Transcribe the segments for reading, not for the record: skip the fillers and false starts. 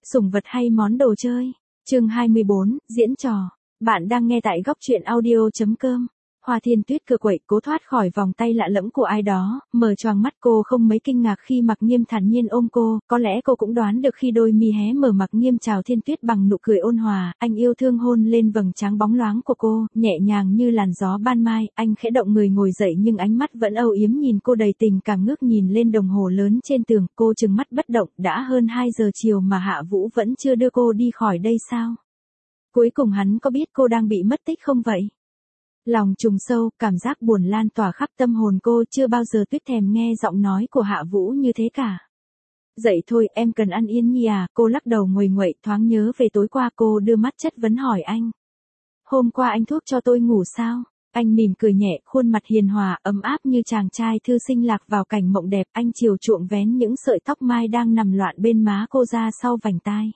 Sủng vật hay món đồ chơi? Chương 24, diễn trò. Bạn đang nghe tại góc truyện audio.com. Hoa Thiên Tuyết cựa quậy cố thoát khỏi vòng tay lạ lẫm của ai đó, mở choàng mắt cô không mấy kinh ngạc khi Mặc Nghiêm thản nhiên ôm cô, có lẽ cô cũng đoán được khi đôi mi hé mở Mặc Nghiêm chào Thiên Tuyết bằng nụ cười ôn hòa, anh yêu thương hôn lên vầng trán bóng loáng của cô, nhẹ nhàng như làn gió ban mai, anh khẽ động người ngồi dậy nhưng ánh mắt vẫn âu yếm nhìn cô đầy tình cảm ngước nhìn lên đồng hồ lớn trên tường, cô trừng mắt bất động, đã hơn 2 giờ chiều mà Hạ Vũ vẫn chưa đưa cô đi khỏi đây sao? Cuối cùng hắn có biết cô đang bị mất tích không vậy? Lòng trùng sâu, cảm giác buồn lan tỏa khắp tâm hồn cô, chưa bao giờ Tuyết thèm nghe giọng nói của Hạ Vũ như thế cả. Dậy thôi, em cần ăn Yên Nhi à? Cô lắc đầu nguầy nguậy, thoáng nhớ về tối qua, cô đưa mắt chất vấn hỏi anh. Hôm qua anh thuốc cho tôi ngủ sao? Anh mỉm cười nhẹ, khuôn mặt hiền hòa, ấm áp như chàng trai thư sinh lạc vào cảnh mộng đẹp, anh chiều chuộng vén những sợi tóc mai đang nằm loạn bên má cô ra sau vành tai.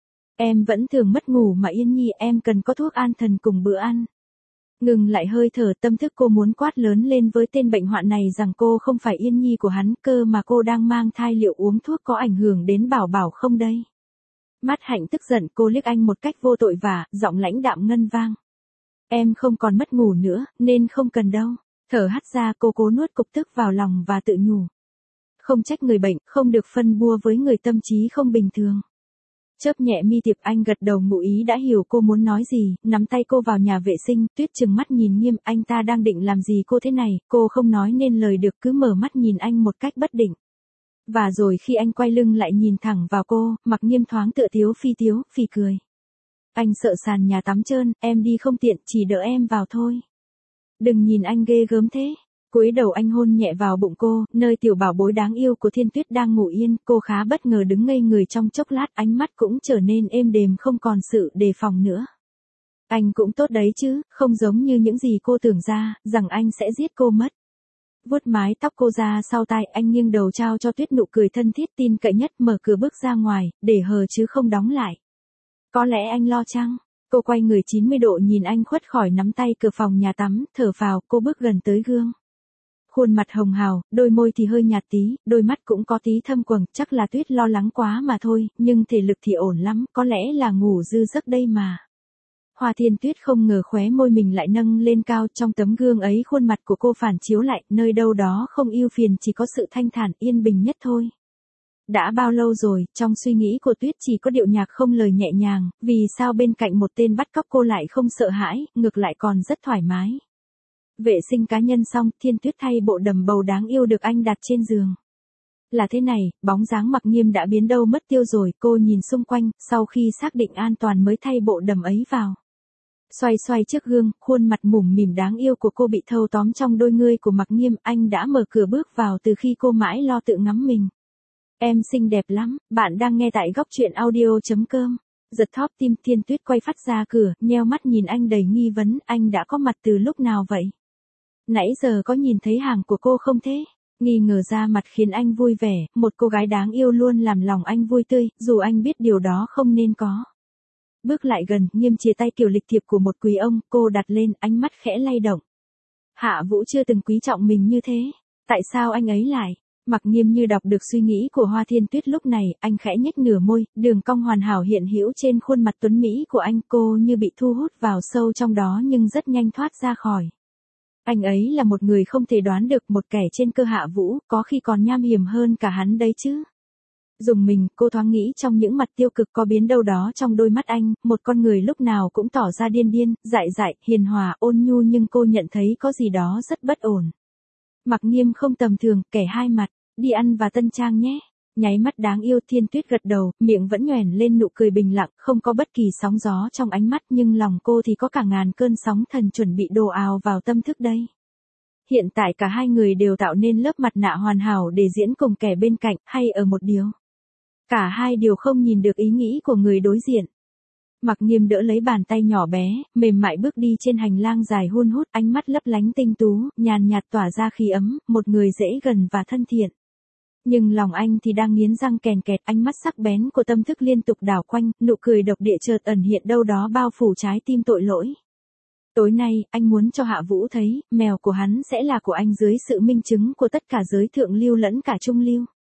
Em vẫn thường mất ngủ mà Yên Nhi, em cần có thuốc an thần cùng bữa ăn. Ngừng lại hơi thở, tâm thức cô muốn quát lớn lên với tên bệnh hoạn này rằng cô không phải Yên Nhi của hắn, cơ mà cô đang mang thai, liệu uống thuốc có ảnh hưởng đến Bảo Bảo không đây? Mắt Hạnh tức giận, cô liếc anh một cách vô tội vả, giọng lãnh đạm ngân vang. Em không còn mất ngủ nữa, nên không cần đâu. Thở hắt ra, cô cố nuốt cục tức vào lòng và tự nhủ. Không trách người bệnh, không được phân bua với người tâm trí không bình thường. Chớp nhẹ mi tiệp, anh gật đầu ngụ ý đã hiểu cô muốn nói gì, nắm tay cô vào nhà vệ sinh, Tuyết trừng mắt nhìn Nghiêm, anh ta đang định làm gì cô thế này, cô không nói nên lời được, cứ mở mắt nhìn anh một cách bất định. Và rồi khi anh quay lưng lại nhìn thẳng vào cô, Mặc Nghiêm thoáng tựa tiếu phì cười. Anh sợ sàn nhà tắm trơn, em đi không tiện, chỉ đỡ em vào thôi. Đừng nhìn anh ghê gớm thế. Cúi đầu anh hôn nhẹ vào bụng cô, nơi tiểu bảo bối đáng yêu của Thiên Tuyết đang ngủ yên, cô khá bất ngờ đứng ngây người trong chốc lát, ánh mắt cũng trở nên êm đềm không còn sự đề phòng nữa. Anh cũng tốt đấy chứ, không giống như những gì cô tưởng ra, rằng anh sẽ giết cô mất. Vuốt mái tóc cô ra sau tai, anh nghiêng đầu trao cho Tuyết nụ cười thân thiết tin cậy nhất, mở cửa bước ra ngoài, để hờ chứ không đóng lại. Có lẽ anh lo chăng? Cô quay người 90 độ nhìn anh khuất khỏi nắm tay cửa phòng nhà tắm, thở phào, cô bước gần tới gương. Khuôn mặt hồng hào, đôi môi thì hơi nhạt tí, đôi mắt cũng có tí thâm quầng, chắc là Tuyết lo lắng quá mà thôi, nhưng thể lực thì ổn lắm, có lẽ là ngủ dư giấc đây mà. Hoa Thiên Tuyết không ngờ khóe môi mình lại nâng lên cao, trong tấm gương ấy khuôn mặt của cô phản chiếu lại, nơi đâu đó không ưu phiền, chỉ có sự thanh thản yên bình nhất thôi. Đã bao lâu rồi, trong suy nghĩ của Tuyết chỉ có điệu nhạc không lời nhẹ nhàng, vì sao bên cạnh một tên bắt cóc cô lại không sợ hãi, ngược lại còn rất thoải mái. Vệ sinh cá nhân xong, Thiên Tuyết thay bộ đầm bầu đáng yêu được anh đặt trên giường. Là thế này, bóng dáng Mặc Nghiêm đã biến đâu mất tiêu rồi, cô nhìn xung quanh, sau khi xác định an toàn mới thay bộ đầm ấy vào. Xoay xoay trước gương, khuôn mặt mủm mỉm đáng yêu của cô bị thâu tóm trong đôi ngươi của Mặc Nghiêm, anh đã mở cửa bước vào từ khi cô mãi lo tự ngắm mình. Em xinh đẹp lắm, bạn đang nghe tại góc truyện audio.com. Giật thóp tim, Thiên Tuyết quay phát ra cửa, nheo mắt nhìn anh đầy nghi vấn, anh đã có mặt từ lúc nào vậy? Nãy giờ có nhìn thấy hàng của cô không thế? Nghi ngờ ra mặt khiến anh vui vẻ, một cô gái đáng yêu luôn làm lòng anh vui tươi, dù anh biết điều đó không nên có. Bước lại gần, Nghiêm chia tay kiểu lịch thiệp của một quý ông, cô đặt lên, ánh mắt khẽ lay động. Hạ Vũ chưa từng quý trọng mình như thế. Tại sao anh ấy lại? Mặc Nghiêm như đọc được suy nghĩ của Hoa Thiên Tuyết lúc này, anh khẽ nhếch nửa môi, đường cong hoàn hảo hiện hữu trên khuôn mặt tuấn mỹ của anh, cô như bị thu hút vào sâu trong đó nhưng rất nhanh thoát ra khỏi. Anh ấy là một người không thể đoán được, một kẻ trên cơ Hạ Vũ, có khi còn nham hiểm hơn cả hắn đấy chứ. Dùng mình, cô thoáng nghĩ trong những mặt tiêu cực có biến đâu đó trong đôi mắt anh, một con người lúc nào cũng tỏ ra điên điên, dại dại, hiền hòa, ôn nhu nhưng cô nhận thấy có gì đó rất bất ổn. Mặc Nghiêm không tầm thường, kẻ hai mặt, đi ăn và tân trang nhé. Nháy mắt đáng yêu, Thiên Tuyết gật đầu, miệng vẫn nhoẻn lên nụ cười bình lặng, không có bất kỳ sóng gió trong ánh mắt nhưng lòng cô thì có cả ngàn cơn sóng thần chuẩn bị đổ ào vào tâm thức đây. Hiện tại cả hai người đều tạo nên lớp mặt nạ hoàn hảo để diễn cùng kẻ bên cạnh, hay ở một điều. Cả hai đều không nhìn được ý nghĩ của người đối diện. Mặc Nghiêm đỡ lấy bàn tay nhỏ bé, mềm mại bước đi trên hành lang dài hun hút, ánh mắt lấp lánh tinh tú, nhàn nhạt tỏa ra khí ấm, một người dễ gần và thân thiện. Nhưng lòng anh thì đang nghiến răng kèn kẹt, ánh mắt sắc bén của tâm thức liên tục đảo quanh, nụ cười độc địa chợt ẩn hiện đâu đó bao phủ trái tim tội lỗi. Tối nay, anh muốn cho Hạ Vũ thấy, mèo của hắn sẽ là của anh dưới sự minh chứng của tất cả giới thượng lưu lẫn cả trung lưu.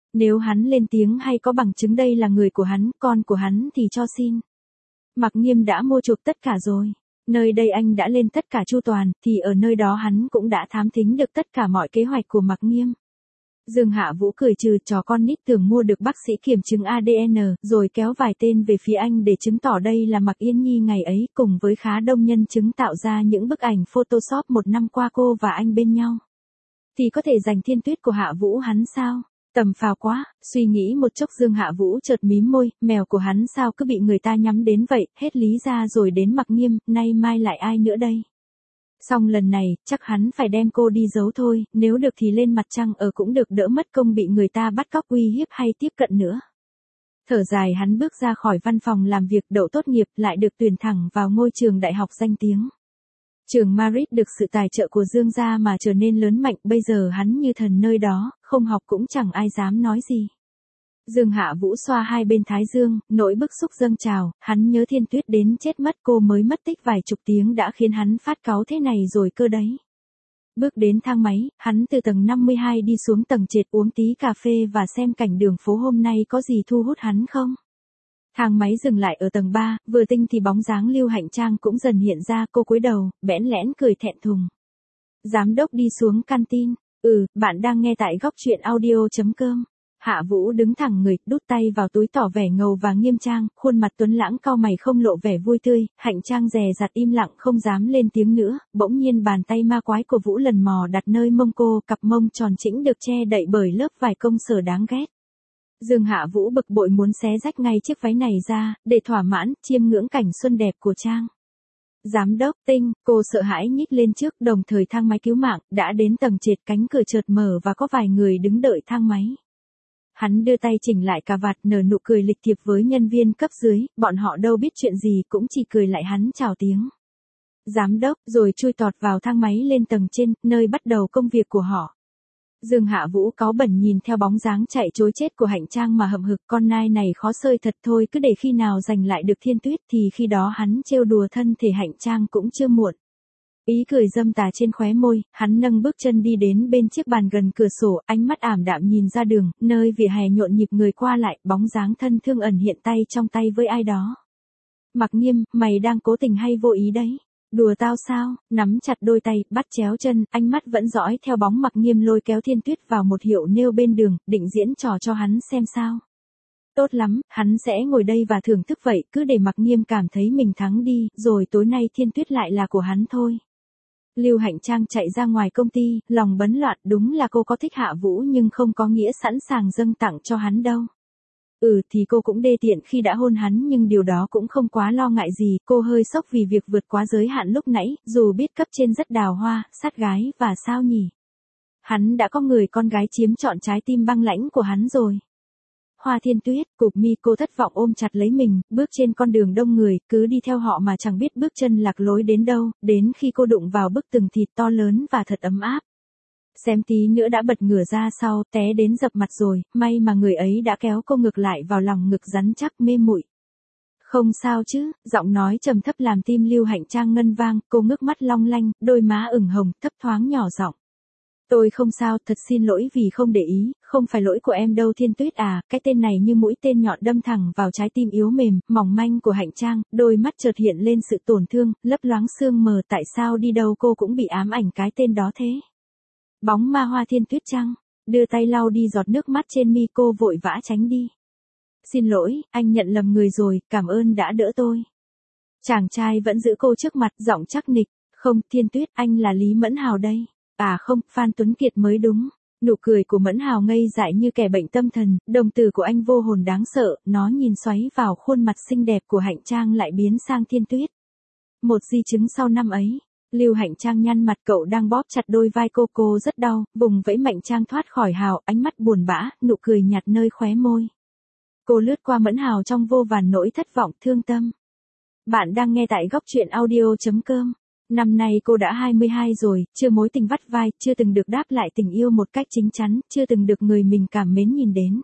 Nếu hắn lên tiếng hay có bằng chứng đây là người của hắn, con của hắn thì cho xin. Mặc Nghiêm đã mua chuộc tất cả rồi. Nơi đây anh đã lên tất cả chu toàn, thì ở nơi đó hắn cũng đã thám thính được tất cả mọi kế hoạch của Mặc Nghiêm. Dương Hạ Vũ cười trừ, trò con nít tưởng mua được bác sĩ kiểm chứng ADN, rồi kéo vài tên về phía anh để chứng tỏ đây là Mạc Yên Nhi ngày ấy, cùng với khá đông nhân chứng tạo ra những bức ảnh Photoshop một năm qua cô và anh bên nhau. Thì có thể giành Thiên Tuyết của Hạ Vũ hắn sao? Tầm phào quá, suy nghĩ một chốc Dương Hạ Vũ chợt mím môi, mèo của hắn sao cứ bị người ta nhắm đến vậy, hết lý ra rồi đến Mạc Nghiêm, nay mai lại ai nữa đây? Xong lần này, chắc hắn phải đem cô đi giấu thôi, nếu được thì lên mặt trăng ở cũng được, đỡ mất công bị người ta bắt cóc uy hiếp hay tiếp cận nữa. Thở dài hắn bước ra khỏi văn phòng làm việc, đậu tốt nghiệp lại được tuyển thẳng vào ngôi trường đại học danh tiếng. Trường Marit được sự tài trợ của Dương gia mà trở nên lớn mạnh, bây giờ hắn như thần nơi đó, không học cũng chẳng ai dám nói gì. Dương Hạ Vũ xoa hai bên thái dương, nỗi bức xúc dâng trào, hắn nhớ Thiên Tuyết đến chết mất, cô mới mất tích vài chục tiếng đã khiến hắn phát cáu thế này rồi cơ đấy. Bước đến thang máy, hắn từ tầng 52 đi xuống tầng trệt uống tí cà phê và xem cảnh đường phố hôm nay có gì thu hút hắn không. Thang máy dừng lại ở tầng 3, vừa tinh thì bóng dáng Lưu Hạnh Trang cũng dần hiện ra, cô cúi đầu, bẽn lẽn cười thẹn thùng. Giám đốc đi xuống canteen. Bạn đang nghe tại góc truyện audio.com. Hạ Vũ đứng thẳng người, đút tay vào túi tỏ vẻ ngầu và nghiêm trang, khuôn mặt tuấn lãng cau mày không lộ vẻ vui tươi, Hạnh Trang dè dặt im lặng không dám lên tiếng nữa, bỗng nhiên bàn tay ma quái của Vũ lần mò đặt nơi mông cô, cặp mông tròn chỉnh được che đậy bởi lớp vải công sở đáng ghét. Dương Hạ Vũ bực bội muốn xé rách ngay chiếc váy này ra, để thỏa mãn, chiêm ngưỡng cảnh xuân đẹp của Trang. Giám đốc Tinh, cô sợ hãi nhích lên trước, đồng thời thang máy cứu mạng, đã đến tầng trệt, cánh cửa chợt mở và có vài người đứng đợi thang máy. Hắn đưa tay chỉnh lại cà vạt, nở nụ cười lịch thiệp với nhân viên cấp dưới, bọn họ đâu biết chuyện gì cũng chỉ cười lại hắn chào tiếng. Giám đốc, rồi chui tọt vào thang máy lên tầng trên, nơi bắt đầu công việc của họ. Dương Hạ Vũ cáu bẩn nhìn theo bóng dáng chạy trối chết của Hạnh Trang mà hậm hực, con nai này khó sơi thật thôi, cứ để khi nào giành lại được Thiên Tuyết thì khi đó hắn trêu đùa thân thể Hạnh Trang cũng chưa muộn. Ý cười dâm tà trên khóe môi, hắn nâng bước chân đi đến bên chiếc bàn gần cửa sổ, ánh mắt ảm đạm nhìn ra đường, nơi vỉa hè nhộn nhịp người qua lại, bóng dáng thân thương ẩn hiện tay trong tay với ai đó. Mặc Nghiêm, mày đang cố tình hay vô ý đấy? Đùa tao sao? Nắm chặt đôi tay, bắt chéo chân, ánh mắt vẫn dõi theo bóng Mặc Nghiêm lôi kéo Thiên Tuyết vào một hiệu nêu bên đường, định diễn trò cho hắn xem sao. Tốt lắm, hắn sẽ ngồi đây và thưởng thức vậy, cứ để Mặc Nghiêm cảm thấy mình thắng đi, rồi tối nay Thiên Tuyết lại là của hắn thôi. Lưu Hạnh Trang chạy ra ngoài công ty, lòng bấn loạn, đúng là cô có thích Hạ Vũ nhưng không có nghĩa sẵn sàng dâng tặng cho hắn đâu. Thì cô cũng đê tiện khi đã hôn hắn nhưng điều đó cũng không quá lo ngại gì, cô hơi sốc vì việc vượt quá giới hạn lúc nãy, dù biết cấp trên rất đào hoa, sát gái và sao nhỉ. Hắn đã có người con gái chiếm trọn trái tim băng lãnh của hắn rồi. Hoa Thiên Tuyết, cụp mi, cô thất vọng ôm chặt lấy mình, bước trên con đường đông người, cứ đi theo họ mà chẳng biết bước chân lạc lối đến đâu, đến khi cô đụng vào bức tường thịt to lớn và thật ấm áp. Xém tí nữa đã bật ngửa ra sau, té đến dập mặt rồi, may mà người ấy đã kéo cô ngược lại vào lòng ngực rắn chắc mê muội. Không sao chứ, giọng nói trầm thấp làm tim Lưu Hạnh Trang ngân vang, cô ngước mắt long lanh, đôi má ửng hồng, thấp thoáng nhỏ giọng. Tôi không sao, thật xin lỗi vì không để ý, không phải lỗi của em đâu Thiên Tuyết à, cái tên này như mũi tên nhọn đâm thẳng vào trái tim yếu mềm, mỏng manh của Hạnh Trang, đôi mắt chợt hiện lên sự tổn thương, lấp loáng sương mờ, tại sao đi đâu cô cũng bị ám ảnh cái tên đó thế. Bóng ma Hoa Thiên Tuyết chăng? Đưa tay lau đi giọt nước mắt trên mi, cô vội vã tránh đi. Xin lỗi, anh nhận lầm người rồi, cảm ơn đã đỡ tôi. Chàng trai vẫn giữ cô trước mặt, giọng chắc nịch. Không, Thiên Tuyết, anh là Lý Mẫn Hào đây. À không, Phan Tuấn Kiệt mới đúng. Nụ cười của Mẫn Hào ngây dại như kẻ bệnh tâm thần, đồng tử của anh vô hồn đáng sợ, nó nhìn xoáy vào khuôn mặt xinh đẹp của Hạnh Trang lại biến sang Thiên Tuyết. Một di chứng sau năm ấy. Lưu Hạnh Trang nhăn mặt, cậu đang bóp chặt đôi vai cô rất đau, vùng vẫy mạnh Trang thoát khỏi Hào, ánh mắt buồn bã, nụ cười nhạt nơi khóe môi. Cô lướt qua Mẫn Hào trong vô vàn nỗi thất vọng, thương tâm. Bạn đang nghe tại góc truyện audio.com. Năm nay cô đã 22 rồi, chưa mối tình vắt vai, chưa từng được đáp lại tình yêu một cách chính chắn, chưa từng được người mình cảm mến nhìn đến.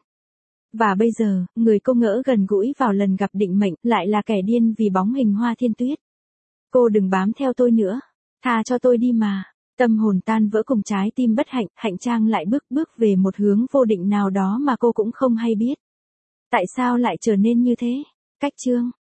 Và bây giờ, người cô ngỡ gần gũi vào lần gặp định mệnh, lại là kẻ điên vì bóng hình Hoa Thiên Tuyết. Cô đừng bám theo tôi nữa. Tha cho tôi đi mà. Tâm hồn tan vỡ cùng trái tim bất hạnh, Hạnh Trang lại bước về một hướng vô định nào đó mà cô cũng không hay biết. Tại sao lại trở nên như thế? Cách chương